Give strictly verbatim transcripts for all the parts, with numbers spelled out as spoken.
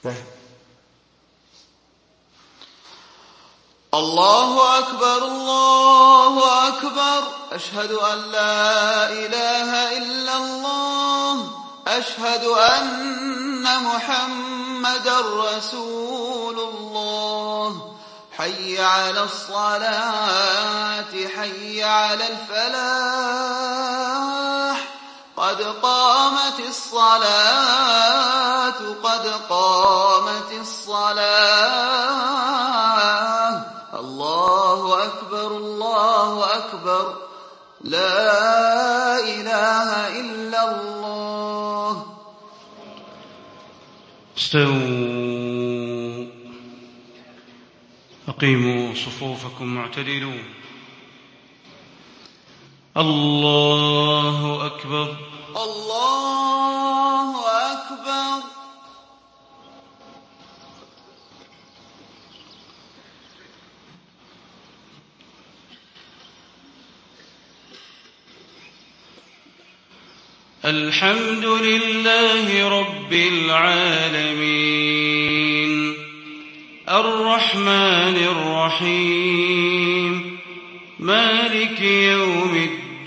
الله أكبر الله أكبر أشهد أن لا إله إلا الله أشهد أن محمدا رسول الله حي على الصلاة حي على الفلاح قد قامت الصلاة قد قامت الصلاة الله أكبر الله أكبر لا إله إلا الله. استووا أقيموا صفوفكم معتدلون. الله أكبر الله أكبر. الحمد لله رب العالمين الرحمن الرحيم مالك يوم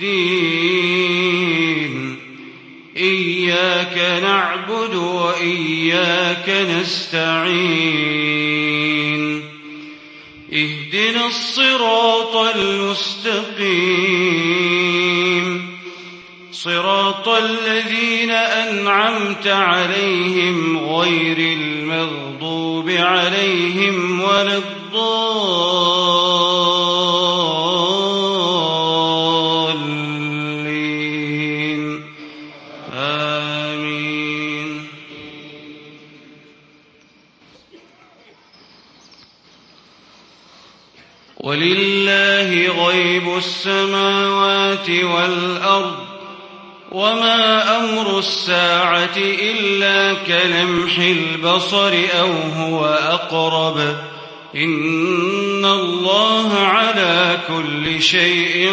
الدين إياك نعبد وإياك نستعين اهدنا الصراط المستقيم صراط الذين أنعمت عليهم غير المغضوب عليهم ولا الضالين آمين. ولله غيب السماوات والأرض وما أمر الساعة إلا كلمح البصر أو هو أقرب إن الله على كل شيء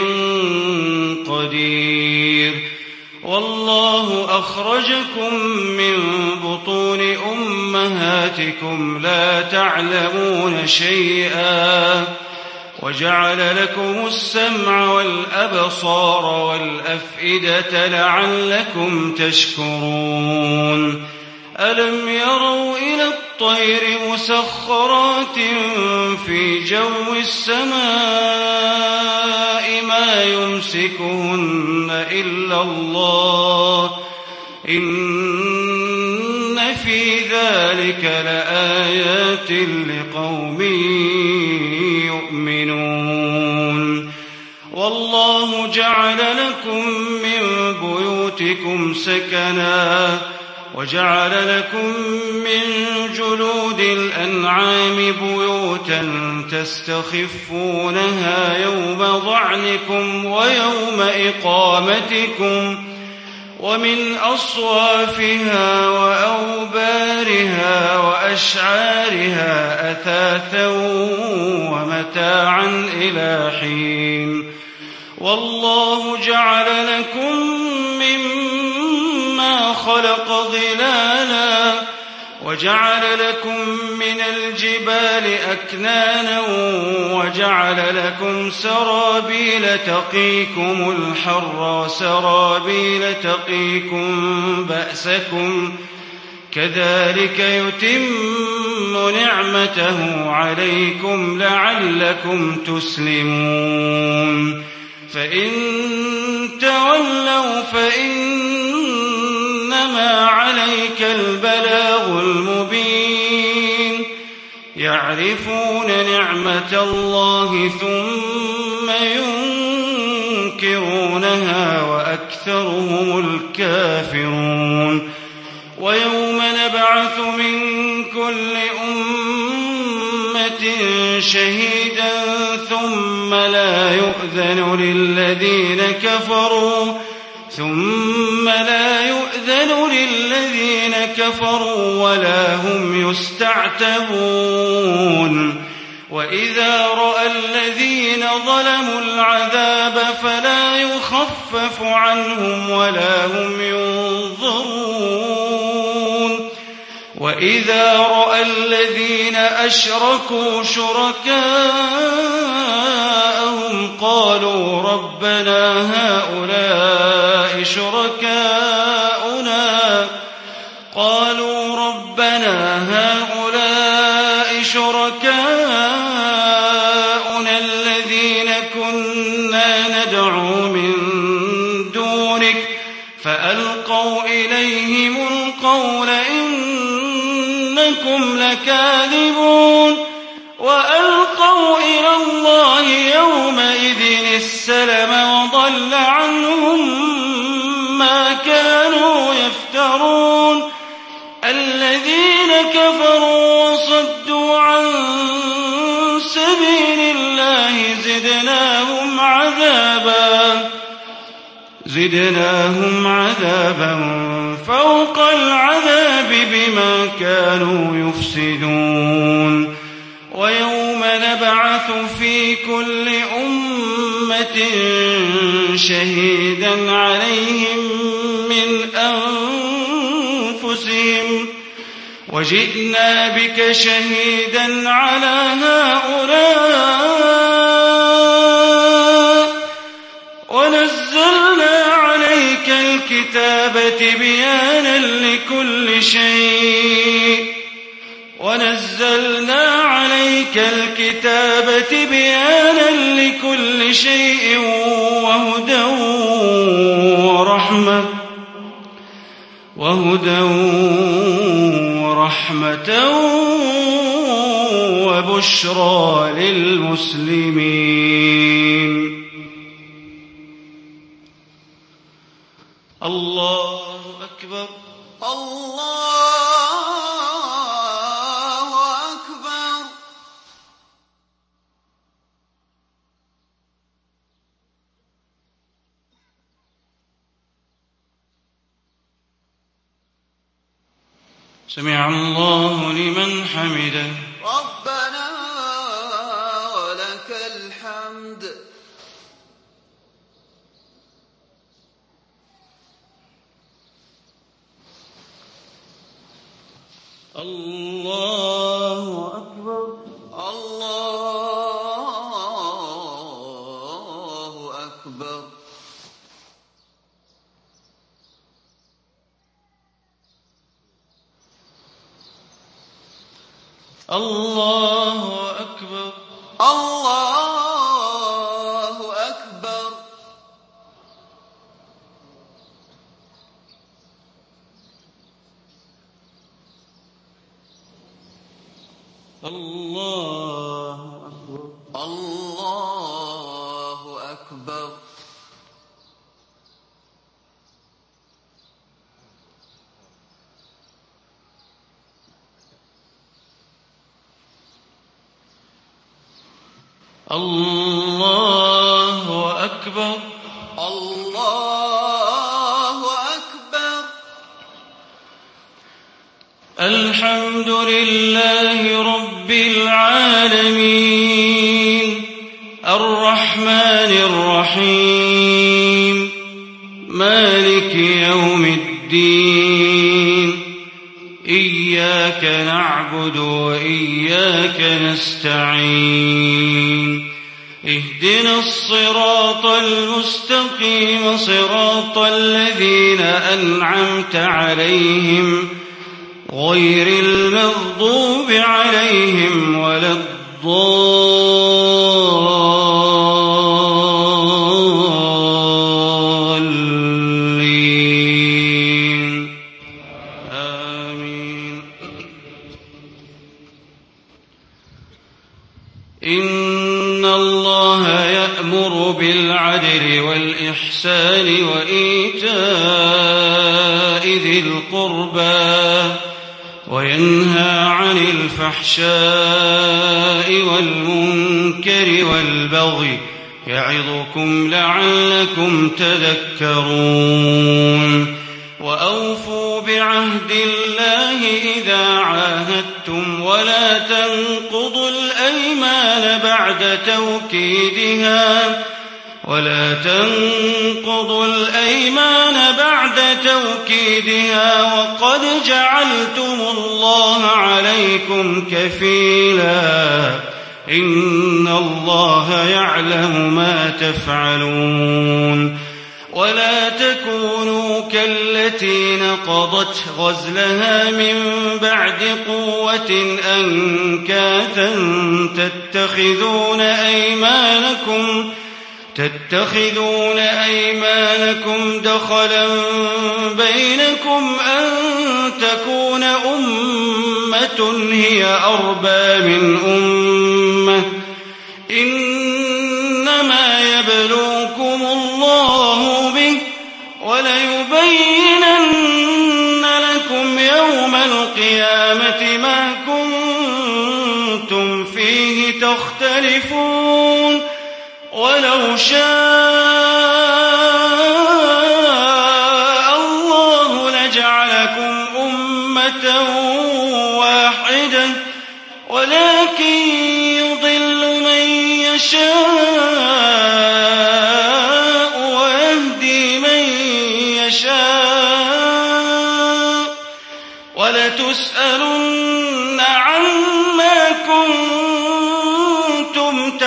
قدير. والله أخرجكم من بطون أمهاتكم لا تعلمون شيئا وجعل لكم السمع والأبصار والأفئدة لعلكم تشكرون. ألم يروا إلى الطير مسخرات في جو السماء ما يمسكهن إلا الله إن في ذلك لآيات لقوم يؤمنون. والله جعل لكم من بيوتكم سكنا وجعل لكم من جلود الأنعام بيوتا تستخفونها يوم ظعنكم ويوم إقامتكم ومن أصوافها وأوبارها وأشعارها أثاثا ومتاعا إلى حين. والله جعل لكم مما خلق ظلالا وجعل لكم من الجبال أكنانا وجعل لكم سرابيل تقيكم الحر وسرابيل تقيكم بأسكم كذلك يتم نعمته عليكم لعلكم تسلمون. فإن تولوا فإنما عليك البلاغ المبين. يعرفون نعمة الله ثم ينكرونها وأكثرهم الكافرون. ويوم نبعث من كل أمة شهيدا ثم لا يؤذن للذين كفروا ثم لا يؤذن للذين كفروا ولا هم يستعتبون. وإذا رأى الذين ظلموا العذاب فلا يخفف عنهم ولا هم ينظرون. وإذا رأى الذين أشركوا شركاءهم قالوا ربنا هؤلاء شركاؤنا قالوا ربنا هؤلاء شركاؤنا الذين كنا ندعو من دونك فألقوا إليهم القول إنكم لكاذبون وألقوا إلى الله يومئذ السلم وضل عنهم ما كانوا يفترون الذين كفروا وصدوا عن سبيل الله زدناهم عذابا زدناهم عذابا فوق العذاب بما كانوا يفسدون ويوم نبعث في كل أمة شهيدا عليهم من أنفسهم وجئنا بك شهيدا على هؤلاء ونزلنا عليك الكتاب تبيانا لكل شيء ونزلنا عليك الكتاب تبيانا لكل شيء وهدى ورحمة وهدى ورحمة وبشرى للمسلمين. الله أكبر الله أكبر. سمع الله لمن حمده ربنا ولك الحمد. الله أكبر الله أكبر. الله أكبر الله أكبر. الله أكبر الله أكبر. الله أكبر الله أكبر. الحمد لله رب العالمين الرحمن الرحيم مالك يوم الدين إياك نعبد وإياك نستعين اهدنا الصراط المستقيم صراط الذين أنعمت عليهم غير المغضوب عليهم ولا الضالين آمين. إن الله يأمر بالعدل والإحسان وإيتاء ذي القربى وينهى عن الفحشاء والمنكر والبغي يعظكم لعلكم تذكرون. وأوفوا بعهد الله إذا عاهدتم ولا تنقضوا الأيمان بعد توكيدها ولا تنقضوا الأيمان بعد توكيدها وقد جعلتم الله عليكم كفيلا إن الله يعلم ما تفعلون ولا تكونوا كالتي نقضت غزلها من بعد قوة أنكاثا تتخذون أيمانكم تتخذون أيمانكم دخلا بينكم أن تكون أمة هي أربى من أمة إنما يبلوكم الله به وليبينن لكم يوم القيامة ما كنتم فيه تختلفون ولو شاء الله لجعلكم أمة واحدة ولكن يضل من يشاء ويهدي من يشاء ولتسألن عما كنتم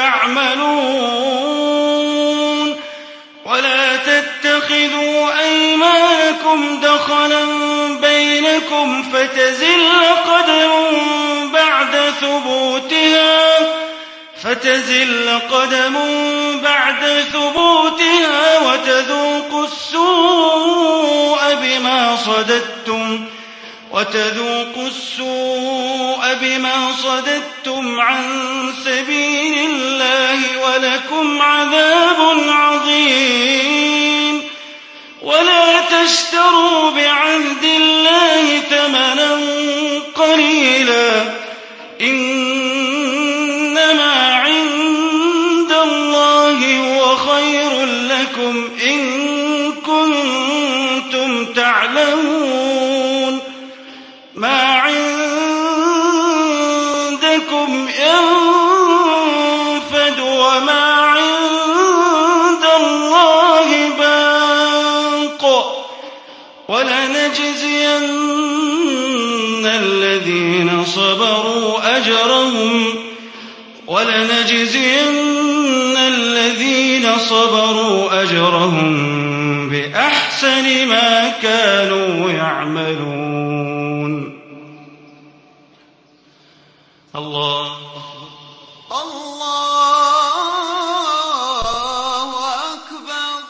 تعملون ولا تتخذوا أيمانكم دخلا بينكم فتزل قدم بعد ثبوتها فتزل قدم بعد ثبوتها وتذوقوا السوء بما صددتم وتذوقوا السوء بما صددتم عن سبيل الله ولكم عذاب عظيم ولا تشتروا بعهد الله ثمنا قليلا إنما عند الله هو خير لكم إن كنتم تعلمون ما عندكم ينفد وما عند الله باق ولنجزين الذين صبروا أجرهم ولنجزين الذين صبروا أجرهم بأحسن ما كانوا يعملون. الله الله أكبر.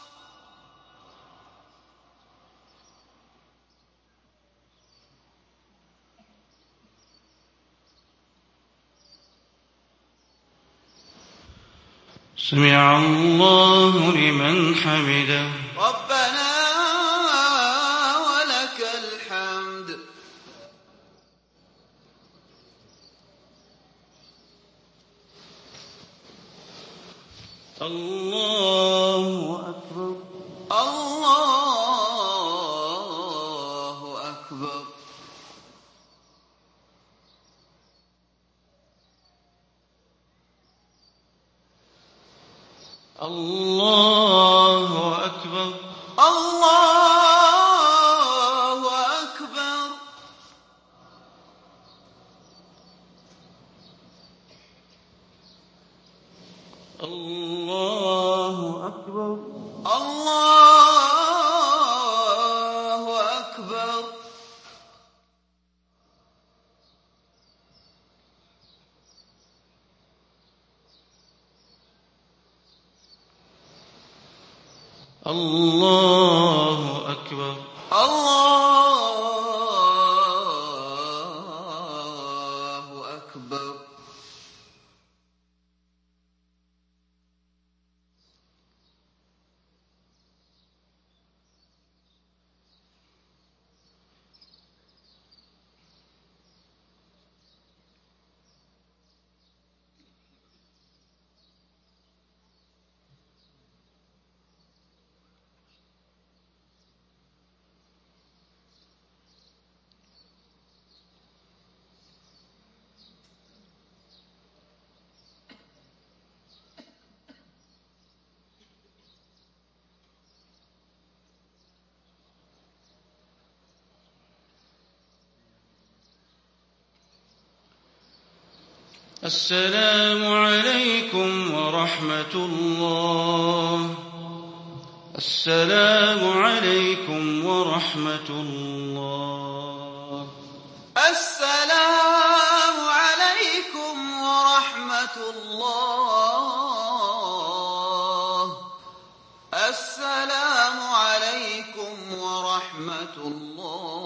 سمع الله لمن حمده ربنا ولك الحمد. الله أكبر. الله أكبر. الله أكبر. الله أكبر. الله أكبر. الله أكبر. الله أكبر. الله أكبر. السلام عليكم ورحمة الله. السلام عليكم ورحمة الله. السلام عليكم ورحمة الله. السلام عليكم ورحمة الله.